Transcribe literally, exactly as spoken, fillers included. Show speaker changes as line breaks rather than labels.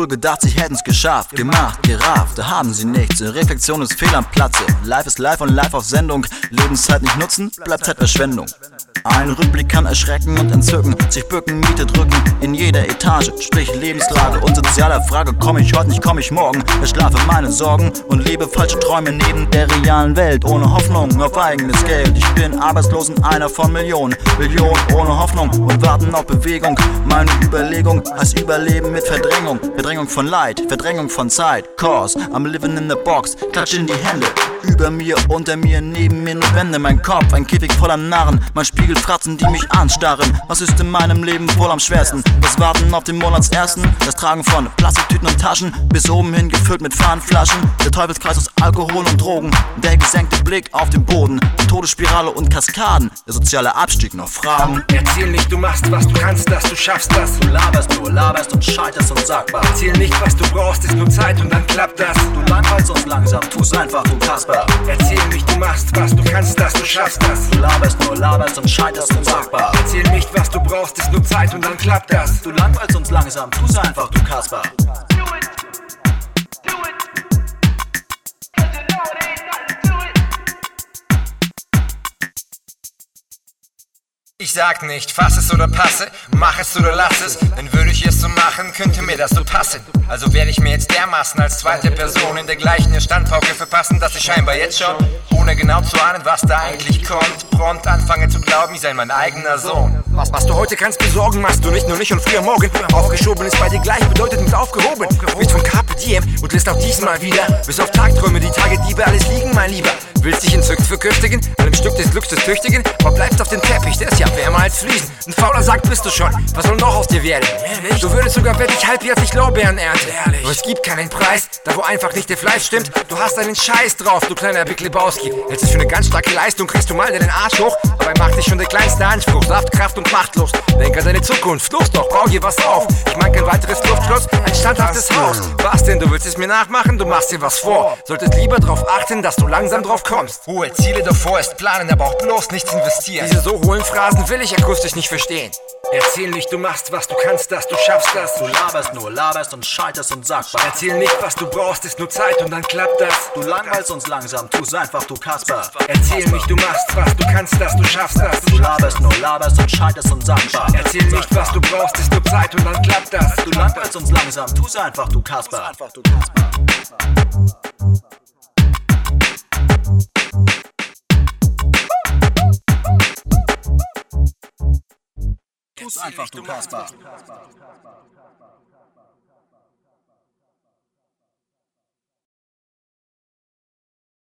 gedacht, sie hätten's geschafft, gemacht, gerafft, da haben sie nichts. Reflexion ist fehl am Platze. Life ist live und live auf Sendung. Lebenszeit nicht nutzen, bleibt Zeitverschwendung. Ein Rückblick kann erschrecken und entzücken, sich bücken, Miete drücken in jeder Etage, sprich Lebenslage und sozialer Frage. Komm ich heute nicht, komm ich morgen, verschlafe meine Sorgen und lebe falsche Träume neben der realen Welt. Ohne Hoffnung auf eigenes Geld, ich bin arbeitslos und einer von Millionen. Millionen ohne Hoffnung und warten auf Bewegung. Meine Überlegung heißt Überleben mit Verdrängung. Verdrängung von Leid, Verdrängung von Zeit. Cause I'm living in the box, klatsch in die Hände. Über mir, unter mir, neben mir nur Wände. Mein Kopf, ein Käfig voller Narren. Mein Spiegel, Fratzen, die mich anstarren. Was ist in meinem Leben wohl am schwersten? Das Warten auf den Monatsersten, das Tragen von Plastiktüten und Taschen, bis oben hin gefüllt mit Fahnenflaschen. Der Teufelskreis aus Alkohol und Drogen, der gesenkte Blick auf den Boden, die Todesspirale und Kaskaden, der soziale Abstieg noch Fragen.
Erzähl nicht, du machst, was du kannst, dass du schaffst das.
Du laberst nur, laberst und scheiterst unsagbar.
Erzähl nicht, was du brauchst, ist nur Zeit und dann klappt das.
Du langweilst uns langsam, tu's einfach, du Kasper.
Erzähl nicht, du machst, was du kannst, dass du schaffst das.
Du laberst nur, laberst und scheiterst unsagbar.
Erzähl nicht, was du brauchst, ist nur Zeit und dann klappt das.
Du langweilst uns langsam, tu's einfach, du Kasper.
Ich sag nicht, fass es oder passe, mach es oder lass es, denn würde ich es so machen, könnte mir das so passen. Also werde ich mir jetzt dermaßen als zweite Person in der gleichen Standpauke verpassen, dass ich scheinbar jetzt schon, ohne genau zu ahnen, was da eigentlich kommt, prompt anfange zu glauben, ich sei mein eigener Sohn. Was, was du heute kannst besorgen, machst du nicht nur nicht und früher morgen. Aufgeschoben ist bei dir gleich bedeutet mit aufgehoben. Du bist von Carpe Diem und lässt auch diesmal wieder bis auf Tagträume die Tage Diebe alles liegen, mein Lieber. Willst dich entzückt verköstigen, an dem Stück des Glücks des Tüchtigen, aber bleibst auf dem Teppich, der ist ja wärmer als Fliesen. Ein fauler Sack bist du schon, was soll noch aus dir werden? Ehrlich? Du würdest sogar wirklich halbjährlich Lorbeeren ernten. Ehrlich? Aber es gibt keinen Preis, da wo einfach nicht der Fleisch stimmt. Du hast einen Scheiß drauf, du kleiner Big Lebowski. Hältst es für eine ganz starke Leistung, kriegst du mal deinen Arsch hoch. Dabei macht dich schon der kleinste Anspruch, Saft, Kraft und Machtlos. Denk an deine Zukunft, los doch, bau dir was auf. Ich mag kein weiteres Luftschloss, ein standhaftes Haus. Was denn, du willst es mir nachmachen, du machst dir was vor. Solltest lieber drauf achten, dass du langsam drauf kommst. Hohe Ziele davor ist planen, aber auch bloß nichts investieren. Diese so hohlen Phrasen will ich akustisch nicht verstehen. Erzähl nicht, du machst, was du kannst, dass du schaffst das.
Du laberst nur, laberst und scheiterst und sagbar.
Erzähl nicht, was du brauchst, ist nur Zeit und dann klappt das.
Du langweilst uns langsam, tu's einfach, du Kasper.
Erzähl nicht, du machst, was du kannst, dass du schaffst das.
Du laberst nur, laberst und scheiterst und sagbar.
Erzähl nicht, was du brauchst, ist nur Zeit und dann klappt das.
Du langweilst uns langsam, tu's einfach, du Kasper. Tu's einfach, du Kasper.